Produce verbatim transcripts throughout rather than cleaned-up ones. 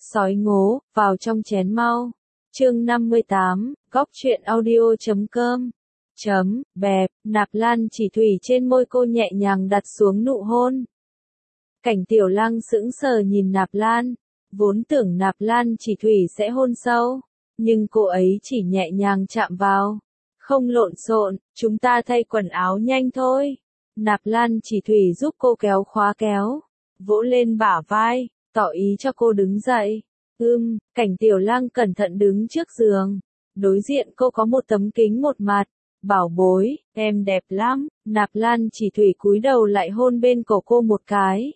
Sói ngố, vào trong chén mau. Chương năm mươi tám, góc truyện audio chấm com. Chấm, bẹp, Nạp Lan Chỉ Thủy trên môi cô nhẹ nhàng đặt xuống nụ hôn. Cảnh Tiểu Lăng sững sờ nhìn Nạp Lan, vốn tưởng Nạp Lan Chỉ Thủy sẽ hôn sâu, nhưng cô ấy chỉ nhẹ nhàng chạm vào. Không lộn xộn, chúng ta thay quần áo nhanh thôi. Nạp Lan Chỉ Thủy giúp cô kéo khóa kéo, vỗ lên bả vai, tỏ ý cho cô đứng dậy. Ưm, Cảnh Tiểu Lăng cẩn thận đứng trước giường. Đối diện cô có một tấm kính một mặt. Bảo bối, em đẹp lắm. Nạp Lan Chỉ Thủy cúi đầu lại hôn bên cổ cô một cái.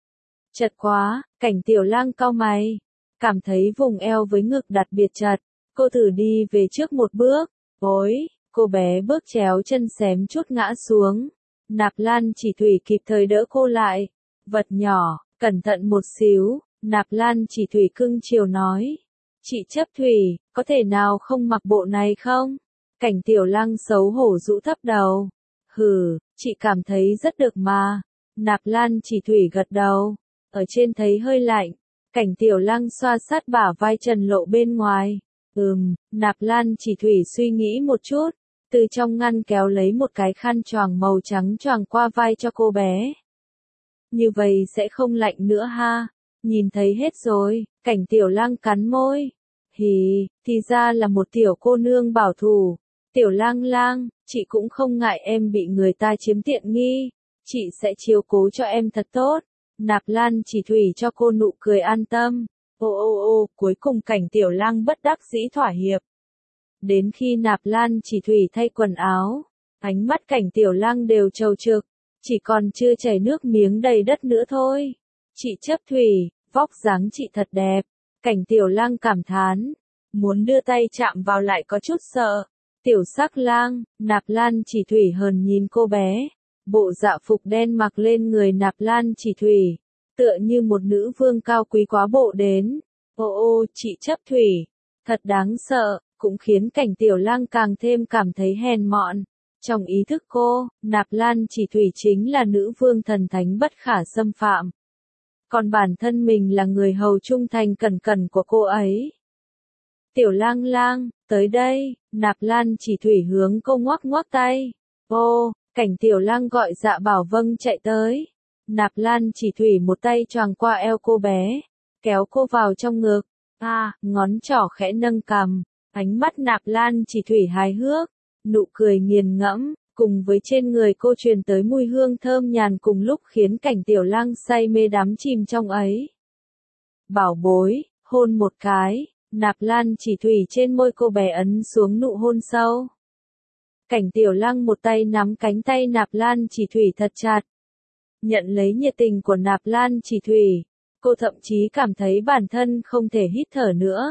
Chật quá, Cảnh Tiểu Lăng cau mày. Cảm thấy vùng eo với ngực đặc biệt chật. Cô thử đi về trước một bước. Ôi, cô bé bước chéo chân xém chút ngã xuống. Nạp Lan Chỉ Thủy kịp thời đỡ cô lại. Vật nhỏ, cẩn thận một xíu. Nạp Lan Chỉ Thủy cưng chiều nói. Chị Chấp Thủy, có thể nào không mặc bộ này không? Cảnh Tiểu Lăng xấu hổ rũ thấp đầu. Hừ, chị cảm thấy rất được mà. Nạp Lan Chỉ Thủy gật đầu. Ở trên thấy hơi lạnh. Cảnh Tiểu Lăng xoa sát bả vai trần lộ bên ngoài. Ừm, Nạp Lan Chỉ Thủy suy nghĩ một chút. Từ trong ngăn kéo lấy một cái khăn choàng màu trắng choàng qua vai cho cô bé. Như vậy sẽ không lạnh nữa ha. Nhìn thấy hết rồi, Cảnh Tiểu Lăng cắn môi. Hì, thì ra là một tiểu cô nương bảo thủ. Tiểu Lang Lang, chị cũng không ngại em bị người ta chiếm tiện nghi. Chị sẽ chiếu cố cho em thật tốt. Nạp Lan Chỉ Thủy cho cô nụ cười an tâm. Ô ô ô, cuối cùng Cảnh Tiểu Lăng bất đắc dĩ thỏa hiệp. Đến khi Nạp Lan Chỉ Thủy thay quần áo, ánh mắt Cảnh Tiểu Lăng đều trầu trực. Chỉ còn chưa chảy nước miếng đầy đất nữa thôi. Chị Chấp Thủy, vóc dáng chị thật đẹp. Cảnh Tiểu Lăng cảm thán. Muốn đưa tay chạm vào lại có chút sợ. Tiểu Sắc Lang, Nạp Lan Chỉ Thủy hờn nhìn cô bé. Bộ dạ phục đen mặc lên người Nạp Lan Chỉ Thủy. Tựa như một nữ vương cao quý quá bộ đến. Ô ô, chị Chấp Thủy. Thật đáng sợ, cũng khiến Cảnh Tiểu Lăng càng thêm cảm thấy hèn mọn. Trong ý thức cô, Nạp Lan Chỉ Thủy chính là nữ vương thần thánh bất khả xâm phạm. Còn bản thân mình là người hầu trung thành cẩn cẩn của cô ấy. Tiểu Lang Lang, tới đây. Nạp Lan Chỉ Thủy hướng cô ngoắc ngoắc tay. Ô, Cảnh Tiểu Lăng gọi Dạ Bảo vâng chạy tới. Nạp Lan Chỉ Thủy một tay choàng qua eo cô bé, kéo cô vào trong ngực. À, ngón trỏ khẽ nâng cằm. Ánh mắt Nạp Lan Chỉ Thủy hài hước, nụ cười nghiền ngẫm, cùng với trên người cô truyền tới mùi hương thơm nhàn cùng lúc khiến Cảnh Tiểu Lăng say mê đắm chìm trong ấy. Bảo bối, hôn một cái. Nạp Lan Chỉ Thủy trên môi cô bé ấn xuống nụ hôn sâu. Cảnh Tiểu Lăng một tay nắm cánh tay Nạp Lan Chỉ Thủy thật chặt. Nhận lấy nhiệt tình của Nạp Lan Chỉ Thủy, cô thậm chí cảm thấy bản thân không thể hít thở nữa.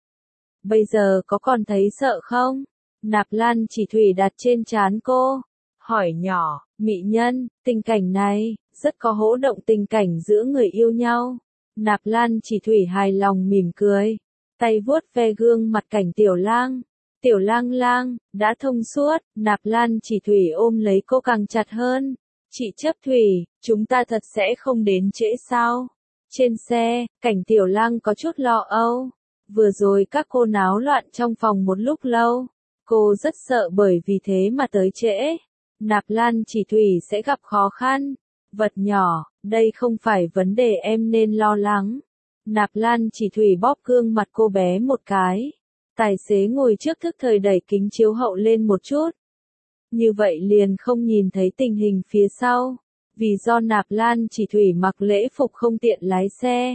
Bây giờ có còn thấy sợ không? Nạp Lan Chỉ Thủy đặt trên trán cô, hỏi nhỏ. Mỹ nhân, tình cảnh này rất có hỗ động tình cảnh giữa người yêu nhau. Nạp Lan Chỉ Thủy hài lòng mỉm cười, tay vuốt ve gương mặt Cảnh Tiểu Lang. Tiểu Lang Lang, đã thông suốt. Nạp Lan Chỉ Thủy ôm lấy cô càng chặt hơn. Chị Chấp Thủy, chúng ta thật sẽ không đến trễ sao? Trên xe, Cảnh Tiểu Lăng có chút lo âu. Vừa rồi các cô náo loạn trong phòng một lúc lâu. Cô rất sợ bởi vì thế mà tới trễ. Nạp Lan Chỉ Thủy sẽ gặp khó khăn. Vật nhỏ, đây không phải vấn đề em nên lo lắng. Nạp Lan Chỉ Thủy bóp gương mặt cô bé một cái. Tài xế ngồi trước thức thời đẩy kính chiếu hậu lên một chút. Như vậy liền không nhìn thấy tình hình phía sau. Vì do Nạp Lan Chỉ Thủy mặc lễ phục không tiện lái xe,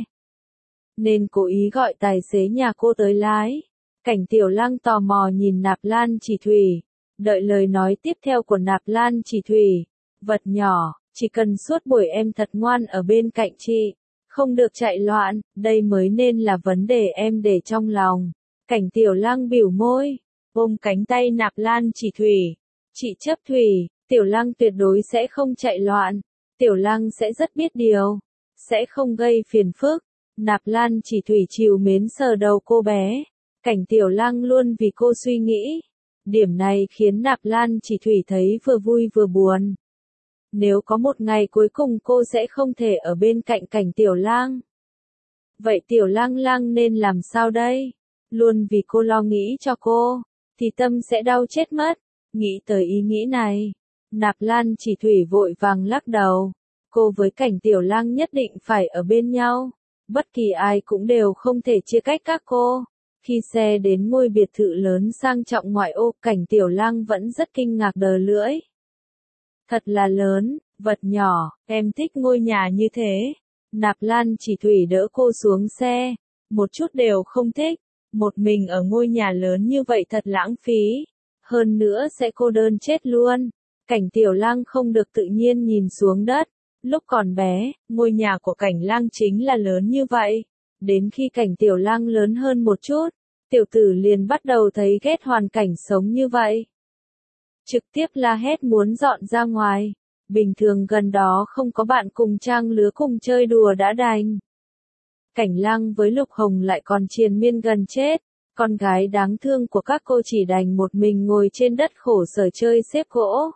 nên cố ý gọi tài xế nhà cô tới lái. Cảnh Tiểu Lăng tò mò nhìn Nạp Lan Chỉ Thủy. Đợi lời nói tiếp theo của Nạp Lan Chỉ Thủy. Vật nhỏ, chỉ cần suốt buổi em thật ngoan ở bên cạnh chị. Không được chạy loạn, đây mới nên là vấn đề em để trong lòng. Cảnh Tiểu Lăng bỉu môi, ôm cánh tay Nạp Lan Chỉ Thủy. Chị Chấp Thủy, Tiểu Lăng tuyệt đối sẽ không chạy loạn. Tiểu Lăng sẽ rất biết điều. Sẽ không gây phiền phức. Nạp Lan Chỉ Thủy trìu mến sờ đầu cô bé. Cảnh Tiểu Lăng luôn vì cô suy nghĩ. Điểm này khiến Nạp Lan Chỉ Thủy thấy vừa vui vừa buồn. Nếu có một ngày cuối cùng cô sẽ không thể ở bên cạnh Cảnh Tiểu Lang, Vậy Tiểu Lang Lang nên làm sao đây? Luôn vì cô lo nghĩ cho cô, thì tâm sẽ đau chết mất. Nghĩ tới ý nghĩ này, Nạp Lan Chỉ Thủy vội vàng lắc đầu. Cô với Cảnh Tiểu Lang nhất định phải ở bên nhau. Bất kỳ ai cũng đều không thể chia cách các cô. Khi xe đến ngôi biệt thự lớn sang trọng ngoại ô, Cảnh Tiểu Lang vẫn rất kinh ngạc đờ lưỡi. Thật là lớn, vật nhỏ, em thích ngôi nhà như thế. Nạp Lan Chỉ Thủy đỡ cô xuống xe. Một chút đều không thích. Một mình ở ngôi nhà lớn như vậy thật lãng phí. Hơn nữa sẽ cô đơn chết luôn. Cảnh Tiểu Lang không được tự nhiên nhìn xuống đất. Lúc còn bé, ngôi nhà của Cảnh Lang chính là lớn như vậy. Đến khi Cảnh Tiểu Lang lớn hơn một chút, tiểu tử liền bắt đầu thấy ghét hoàn cảnh sống như vậy. Trực tiếp la hét muốn dọn ra ngoài. Bình thường gần đó không có bạn cùng trang lứa cùng chơi đùa đã đành. Cảnh Lang với Lục Hồng lại còn triền miên gần chết. Con gái đáng thương của các cô chỉ đành một mình ngồi trên đất khổ sở chơi xếp gỗ.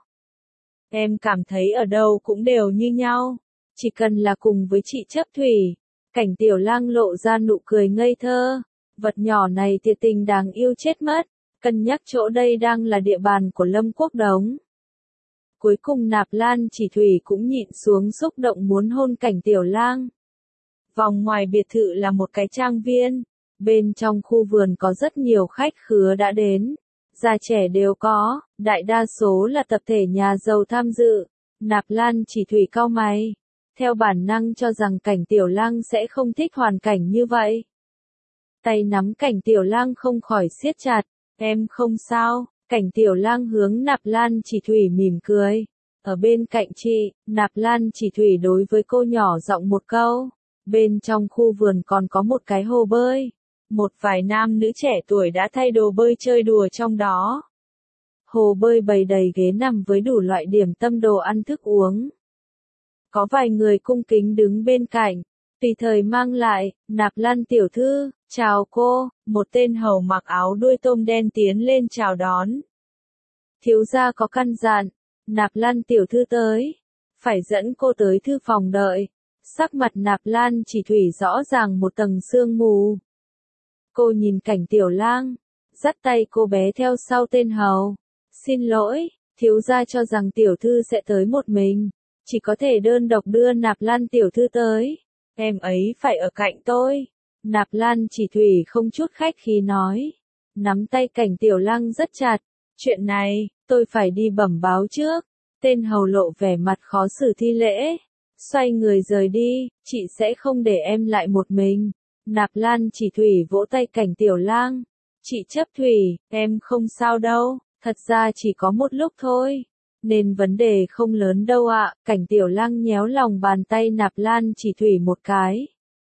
Em cảm thấy ở đâu cũng đều như nhau. Chỉ cần là cùng với chị Chấp Thủy. Cảnh Tiểu Lang lộ ra nụ cười ngây thơ. Vật nhỏ này thiệt tình đáng yêu chết mất. Cân nhắc chỗ đây đang là địa bàn của Lâm Quốc Đống. Cuối cùng Nạp Lan Chỉ Thủy cũng nhịn xuống xúc động muốn hôn Cảnh Tiểu Lang. Vòng ngoài biệt thự là một cái trang viên. Bên trong khu vườn có rất nhiều khách khứa đã đến. Già trẻ đều có, đại đa số là tập thể nhà giàu tham dự. Nạp Lan Chỉ Thủy cau mày. Theo bản năng cho rằng Cảnh Tiểu Lang sẽ không thích hoàn cảnh như vậy. Tay nắm Cảnh Tiểu Lang không khỏi siết chặt. Em không sao. Cảnh Tiểu Lang hướng Nạp Lan Chỉ Thủy mỉm cười. Ở bên cạnh chị, Nạp Lan Chỉ Thủy đối với cô nhỏ giọng một câu. Bên trong khu vườn còn có một cái hồ bơi. Một vài nam nữ trẻ tuổi đã thay đồ bơi chơi đùa trong đó. Hồ bơi bày đầy ghế nằm với đủ loại điểm tâm đồ ăn thức uống. Có vài người cung kính đứng bên cạnh, tùy thời mang lại. Nạp Lan tiểu thư, chào cô. Một tên hầu mặc áo đuôi tôm đen tiến lên chào đón. Thiếu gia có căn dặn, Nạp Lan tiểu thư tới, phải dẫn cô tới thư phòng đợi. Sắc mặt Nạp Lan Chỉ Thủy rõ ràng một tầng sương mù. Cô nhìn Cảnh Tiểu Lang, dắt tay cô bé theo sau tên hầu. Xin lỗi, thiếu gia cho rằng tiểu thư sẽ tới một mình, chỉ có thể đơn độc đưa Nạp Lan tiểu thư tới. Em ấy phải ở cạnh tôi. Nạp Lan Chỉ Thủy không chút khách khí nói. Nắm tay Cảnh Tiểu Lang rất chặt. Chuyện này, tôi phải đi bẩm báo trước. Tên hầu lộ vẻ mặt khó xử thi lễ. Xoay người rời đi, chị sẽ không để em lại một mình. Nạp Lan Chỉ Thủy vỗ tay Cảnh Tiểu Lang. Chị Chấp Thủy, em không sao đâu, thật ra chỉ có một lúc thôi. Nên vấn đề không lớn đâu ạ. Cảnh Tiểu Lang nhéo lòng bàn tay Nạp Lan Chỉ Thủy một cái.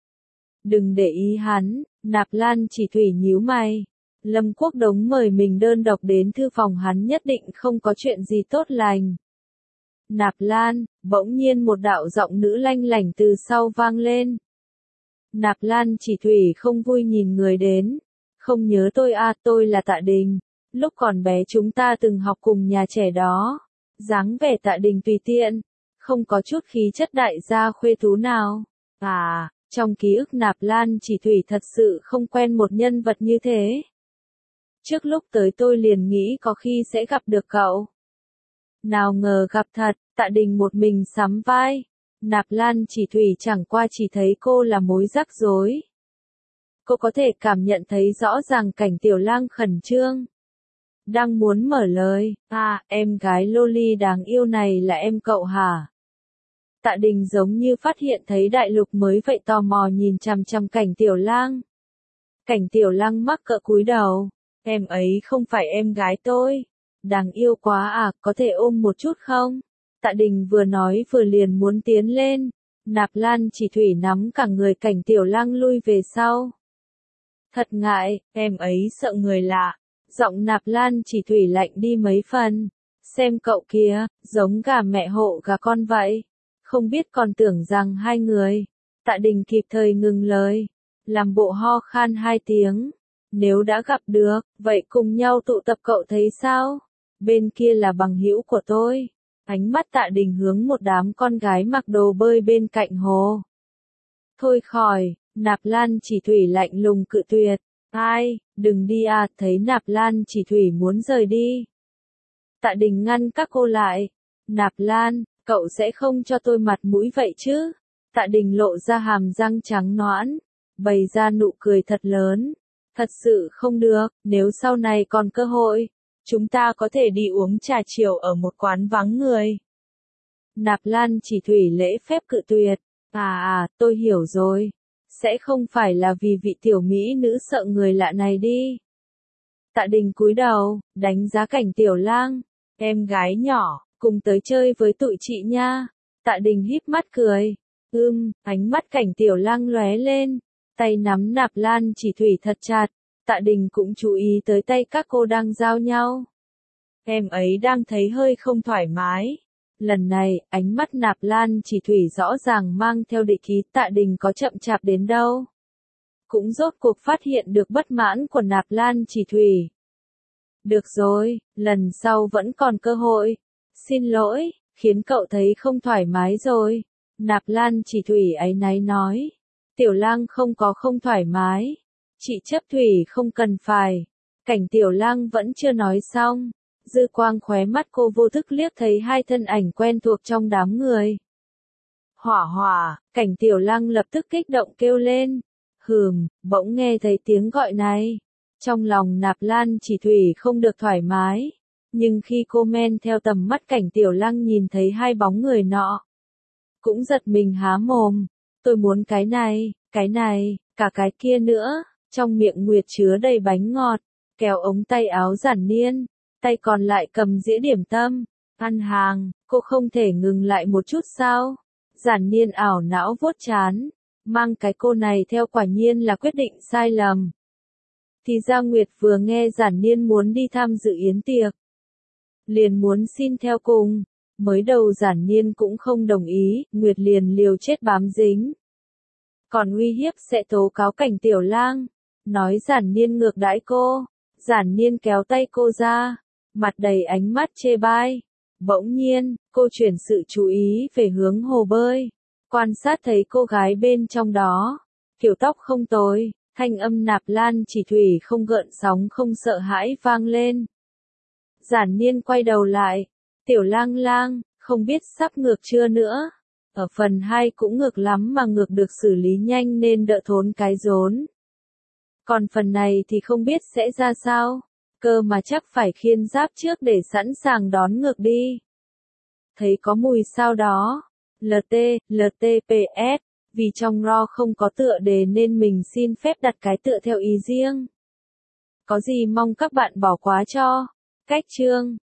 Đừng để ý hắn. Nạp Lan Chỉ Thủy nhíu mày. Lâm Quốc Đống mời mình đơn độc đến thư phòng hắn nhất định không có chuyện gì tốt lành. Nạp Lan, bỗng nhiên một đạo giọng nữ lanh lảnh từ sau vang lên. Nạp Lan Chỉ Thủy không vui nhìn người đến. Không nhớ tôi à, tôi là Tạ Đình. Lúc còn bé chúng ta từng học cùng nhà trẻ đó. Dáng vẻ Tạ Đình tùy tiện, không có chút khí chất đại gia khuê tú nào. À, trong ký ức Nạp Lan Chỉ Thủy thật sự không quen một nhân vật như thế. Trước lúc tới tôi liền nghĩ có khi sẽ gặp được cậu. Nào ngờ gặp thật, Tạ Đình một mình sắm vai. Nạp Lan Chỉ Thủy chẳng qua chỉ thấy cô là mối rắc rối. Cô có thể cảm nhận thấy rõ ràng Cảnh Tiểu Lang khẩn trương. Đang muốn mở lời, à, em gái Loli đáng yêu này là em cậu hả? Tạ Đình giống như phát hiện thấy đại lục mới vậy tò mò nhìn chằm chằm Cảnh Tiểu Lang. Cảnh Tiểu Lang mắc cỡ cúi đầu, em ấy không phải em gái tôi. Đáng yêu quá à, có thể ôm một chút không? Tạ Đình vừa nói vừa liền muốn tiến lên. Nạp Lan Chỉ Thủy nắm cả người Cảnh Tiểu Lang lui về sau. Thật ngại, em ấy sợ người lạ. Giọng Nạp Lan Chỉ Thủy lạnh đi mấy phần. Xem cậu kia, giống gà mẹ hộ gà con vậy. Không biết còn tưởng rằng hai người. Tạ Đình kịp thời ngừng lời. Làm bộ ho khan hai tiếng. Nếu đã gặp được, vậy cùng nhau tụ tập cậu thấy sao? Bên kia là bằng hữu của tôi. Ánh mắt Tạ Đình hướng một đám con gái mặc đồ bơi bên cạnh hồ. Thôi khỏi, Nạp Lan Chỉ Thủy lạnh lùng cự tuyệt. Ai, đừng đi à, thấy Nạp Lan Chỉ Thủy muốn rời đi. Tạ Đình ngăn các cô lại. Nạp Lan, cậu sẽ không cho tôi mặt mũi vậy chứ? Tạ Đình lộ ra hàm răng trắng nõn, bày ra nụ cười thật lớn. Thật sự không được, nếu sau này còn cơ hội, chúng ta có thể đi uống trà chiều ở một quán vắng người. Nạp Lan Chỉ Thủy lễ phép cự tuyệt. À à, tôi hiểu rồi. Sẽ không phải là vì vị tiểu mỹ nữ sợ người lạ này đi. Tạ Đình cúi đầu, đánh giá Cảnh Tiểu Lang. Em gái nhỏ, cùng tới chơi với tụi chị nha. Tạ Đình híp mắt cười. Ưm, ánh mắt Cảnh Tiểu Lang lóe lên. Tay nắm Nạp Lan Chỉ Thủy thật chặt. Tạ Đình cũng chú ý tới tay các cô đang giao nhau. Em ấy đang thấy hơi không thoải mái. Lần này, ánh mắt Nạp Lan Chỉ Thủy rõ ràng mang theo địch ý. Tạ Đình có chậm chạp đến đâu, cũng rốt cuộc phát hiện được bất mãn của Nạp Lan Chỉ Thủy. Được rồi, lần sau vẫn còn cơ hội. Xin lỗi, khiến cậu thấy không thoải mái rồi. Nạp Lan Chỉ Thủy áy náy nói. Tiểu Lang không có không thoải mái. Chị chấp thủy không cần phải. Cảnh Tiểu Lang vẫn chưa nói xong. Dư quang khóe mắt cô vô thức liếc thấy hai thân ảnh quen thuộc trong đám người. Hỏa hỏa, Cảnh Tiểu Lang lập tức kích động kêu lên. Hừm, bỗng nghe thấy tiếng gọi này. Trong lòng Nạp Lan Chỉ Thủy không được thoải mái. Nhưng khi cô men theo tầm mắt Cảnh Tiểu Lang nhìn thấy hai bóng người nọ, cũng giật mình há mồm. Tôi muốn cái này, cái này, cả cái kia nữa. Trong miệng Nguyệt chứa đầy bánh ngọt, kéo ống tay áo Giản Niên, tay còn lại cầm dĩa điểm tâm. Ăn hàng, cô không thể ngừng lại một chút sao? Giản Niên ảo não vuốt trán. Mang cái cô này theo quả nhiên là quyết định sai lầm. Thì ra Nguyệt vừa nghe Giản Niên muốn đi tham dự yến tiệc, liền muốn xin theo cùng. Mới đầu Giản Niên cũng không đồng ý, Nguyệt liền liều chết bám dính. Còn uy hiếp sẽ tố cáo Cảnh Tiểu Lang, nói Giản Niên ngược đãi cô. Giản Niên kéo tay cô ra, mặt đầy ánh mắt chê bai. Bỗng nhiên, cô chuyển sự chú ý về hướng hồ bơi, quan sát thấy cô gái bên trong đó, kiểu tóc không tồi, thanh âm Nạp Lan Chỉ Thủy không gợn sóng không sợ hãi vang lên. Giản Niên quay đầu lại. Tiểu Lang Lang, không biết sắp ngược chưa nữa? Ở phần hai cũng ngược lắm mà ngược được xử lý nhanh nên đỡ thốn cái rốn. Còn phần này thì không biết sẽ ra sao, cơ mà chắc phải khiên giáp trước để sẵn sàng đón ngược đi. Thấy có mùi sao đó. lờ tê, lờ tê pê ét, vì trong ro không có tựa đề nên mình xin phép đặt cái tựa theo ý riêng. Có gì mong các bạn bỏ qua cho. Cách chương